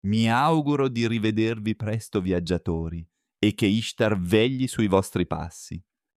Mi auguro di rivedervi presto, viaggiatori, e che Ishtar vegli sui vostri passi.